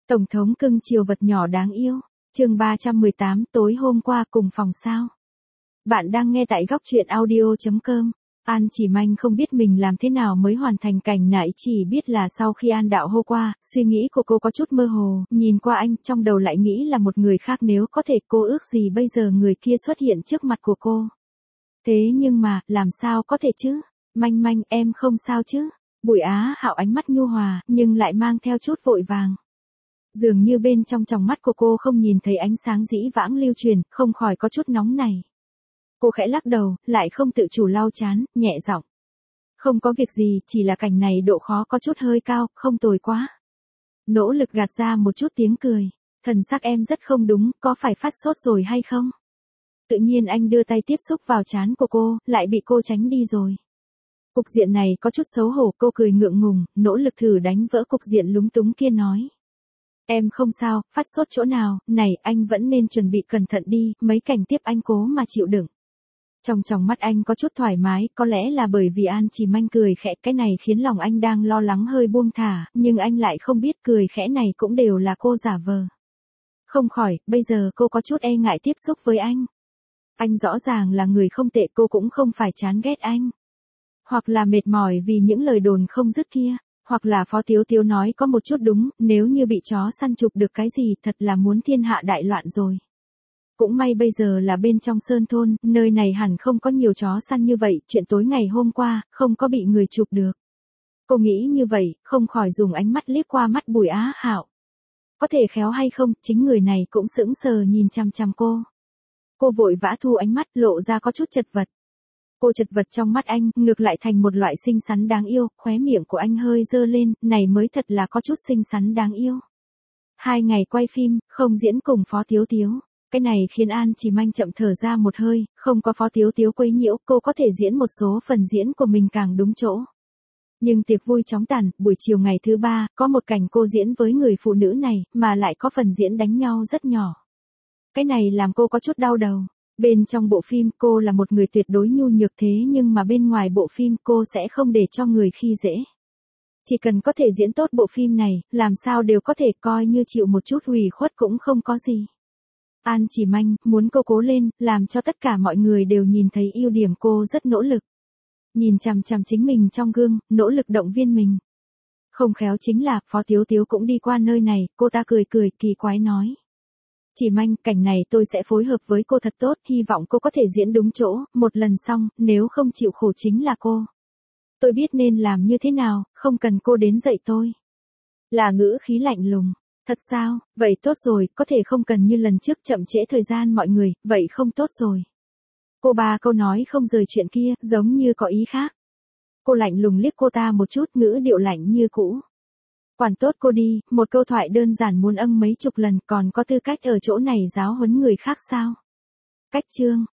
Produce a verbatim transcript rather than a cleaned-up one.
Tổng thống cưng chiều vật nhỏ đáng yêu. Chương ba trăm mười tám tối hôm qua cùng phòng sao. Bạn đang nghe tại góc truyện audio chấm com. An Chỉ Manh không biết mình làm thế nào mới hoàn thành cảnh nãy, chỉ biết là sau khi An đạo hô qua, suy nghĩ của cô có chút mơ hồ, nhìn qua anh, trong đầu lại nghĩ là một người khác, nếu có thể cô ước gì bây giờ người kia xuất hiện trước mặt của cô. Thế nhưng mà, làm sao có thể chứ? Manh Manh, em không sao chứ? Bùi Á Hạo ánh mắt nhu hòa, nhưng lại mang theo chút vội vàng. Dường như bên trong tròng mắt của cô không nhìn thấy ánh sáng dĩ vãng lưu truyền, không khỏi có chút nóng này. Cô khẽ lắc đầu, lại không tự chủ lau chán, nhẹ giọng. Không có việc gì, chỉ là cảnh này độ khó có chút hơi cao, không tồi quá. Nỗ lực gạt ra một chút tiếng cười. Thần sắc em rất không đúng, có phải phát sốt rồi hay không? Tự nhiên anh đưa tay tiếp xúc vào trán của cô, lại bị cô tránh đi rồi. Cục diện này có chút xấu hổ, cô cười ngượng ngùng, nỗ lực thử đánh vỡ cục diện lúng túng kia nói. Em không sao, phát sốt chỗ nào, này, anh vẫn nên chuẩn bị cẩn thận đi, mấy cảnh tiếp anh cố mà chịu đựng. Trong tròng mắt anh có chút thoải mái, có lẽ là bởi vì An Chỉ Manh cười khẽ, cái này khiến lòng anh đang lo lắng hơi buông thả, nhưng anh lại không biết cười khẽ này cũng đều là cô giả vờ. Không khỏi, bây giờ cô có chút e ngại tiếp xúc với anh. Anh rõ ràng là người không tệ, cô cũng không phải chán ghét anh. Hoặc là mệt mỏi vì những lời đồn không dứt kia. Hoặc là Phó Tiếu Tiếu nói có một chút đúng, nếu như bị chó săn chụp được cái gì thật là muốn thiên hạ đại loạn rồi. Cũng may bây giờ là bên trong sơn thôn, nơi này hẳn không có nhiều chó săn như vậy, chuyện tối ngày hôm qua, không có bị người chụp được. Cô nghĩ như vậy, không khỏi dùng ánh mắt liếc qua mắt Bùi Á Hạo. Có thể khéo hay không, chính người này cũng sững sờ nhìn chằm chằm cô. Cô vội vã thu ánh mắt, lộ ra có chút chật vật. Cô chật vật trong mắt anh, ngược lại thành một loại xinh xắn đáng yêu, khóe miệng của anh hơi dơ lên, này mới thật là có chút xinh xắn đáng yêu. Hai ngày quay phim, không diễn cùng Phó Tiếu Tiếu. Cái này khiến An Chỉ Manh chậm thở ra một hơi, không có Phó Tiếu Tiếu quấy nhiễu, cô có thể diễn một số phần diễn của mình càng đúng chỗ. Nhưng tiệc vui chóng tàn, buổi chiều ngày thứ ba, có một cảnh cô diễn với người phụ nữ này, mà lại có phần diễn đánh nhau rất nhỏ. Cái này làm cô có chút đau đầu. Bên trong bộ phim cô là một người tuyệt đối nhu nhược, thế nhưng mà bên ngoài bộ phim cô sẽ không để cho người khi dễ. Chỉ cần có thể diễn tốt bộ phim này, làm sao đều có thể, coi như chịu một chút hủy khuất cũng không có gì. An Chỉ Manh muốn cô cố lên, làm cho tất cả mọi người đều nhìn thấy ưu điểm cô rất nỗ lực. Nhìn chằm chằm chính mình trong gương, nỗ lực động viên mình. Không khéo chính là, Phó Tiếu Tiếu cũng đi qua nơi này, cô ta cười cười, kỳ quái nói. Chỉ Manh, cảnh này tôi sẽ phối hợp với cô thật tốt, hy vọng cô có thể diễn đúng chỗ, một lần xong, nếu không chịu khổ chính là cô. Tôi biết nên làm như thế nào, không cần cô đến dạy tôi. Là ngữ khí lạnh lùng. Thật sao, vậy tốt rồi, có thể không cần như lần trước chậm trễ thời gian mọi người, vậy không tốt rồi. Cô ba câu nói không rời chuyện kia, giống như có ý khác. Cô lạnh lùng liếc cô ta một chút, ngữ điệu lạnh như cũ. Quản tốt cô đi, một câu thoại đơn giản muốn âng mấy chục lần, còn có tư cách ở chỗ này giáo huấn người khác sao? Cách chương,